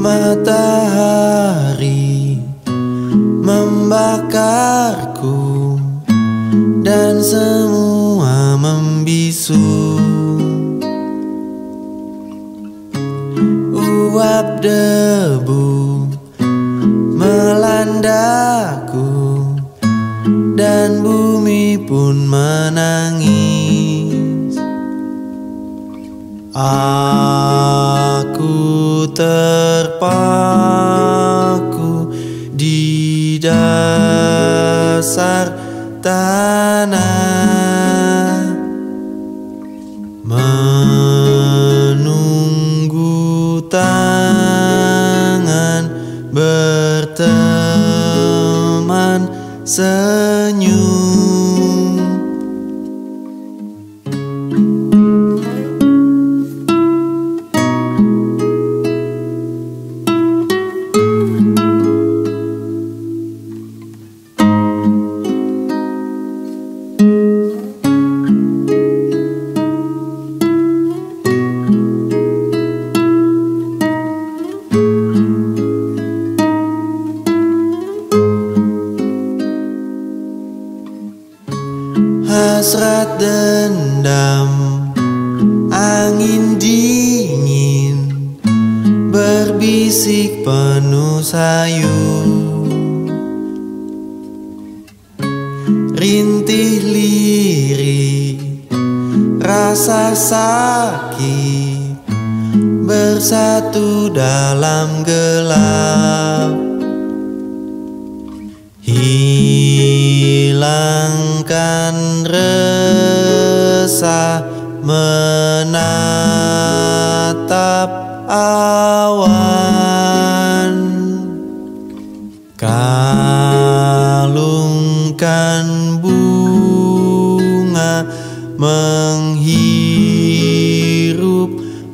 Matahari membakarku dan semua membisu. Uap debu melandaku dan bumi pun menangis. Aku terpaku di dasar tanah, menunggu tangan berteman senyum. Hasrat dendam, angin dingin berbisik penuh sayu. Rintih lirik, rasa sakit bersatu dalam gelap. Hilangkan resah menatap awan, kalungkan bunga menghirup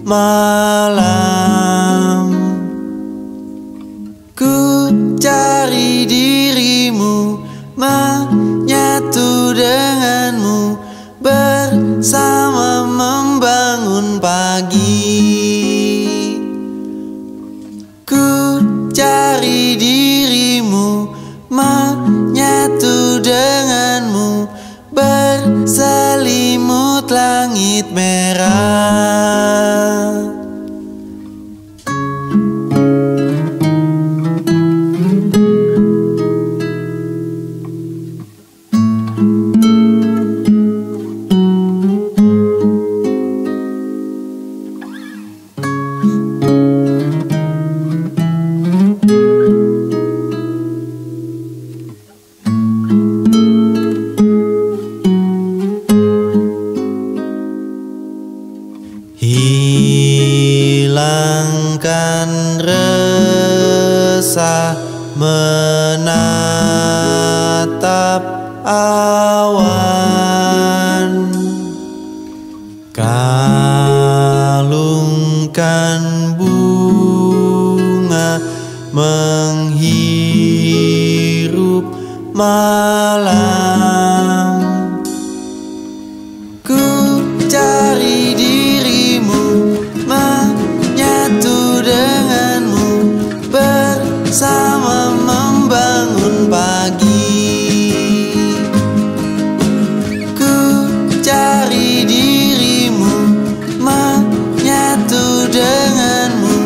malam. Ku cari dirimu, menyatu denganmu, bersama membangun pagi. Ku cari dirimu, menyatu denganmu, berselimut langit merah. Hilangkan resah menatap awan, kalungkan bunga menghirup malam. Ku cari dirimu, menyatu denganmu, bersama membangun pagi. Ku cari dirimu, menyatu denganmu,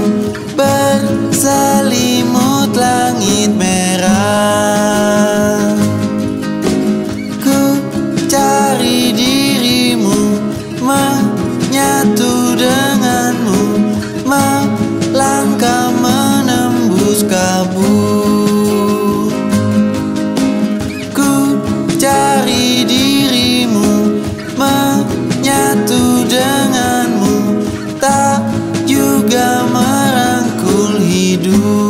berselimut langit merah. Ku cari dirimu, menyatu denganmu, melangkah menembus kabut. Ku cari dirimu, menyatu denganmu, tak juga merangkul hidup.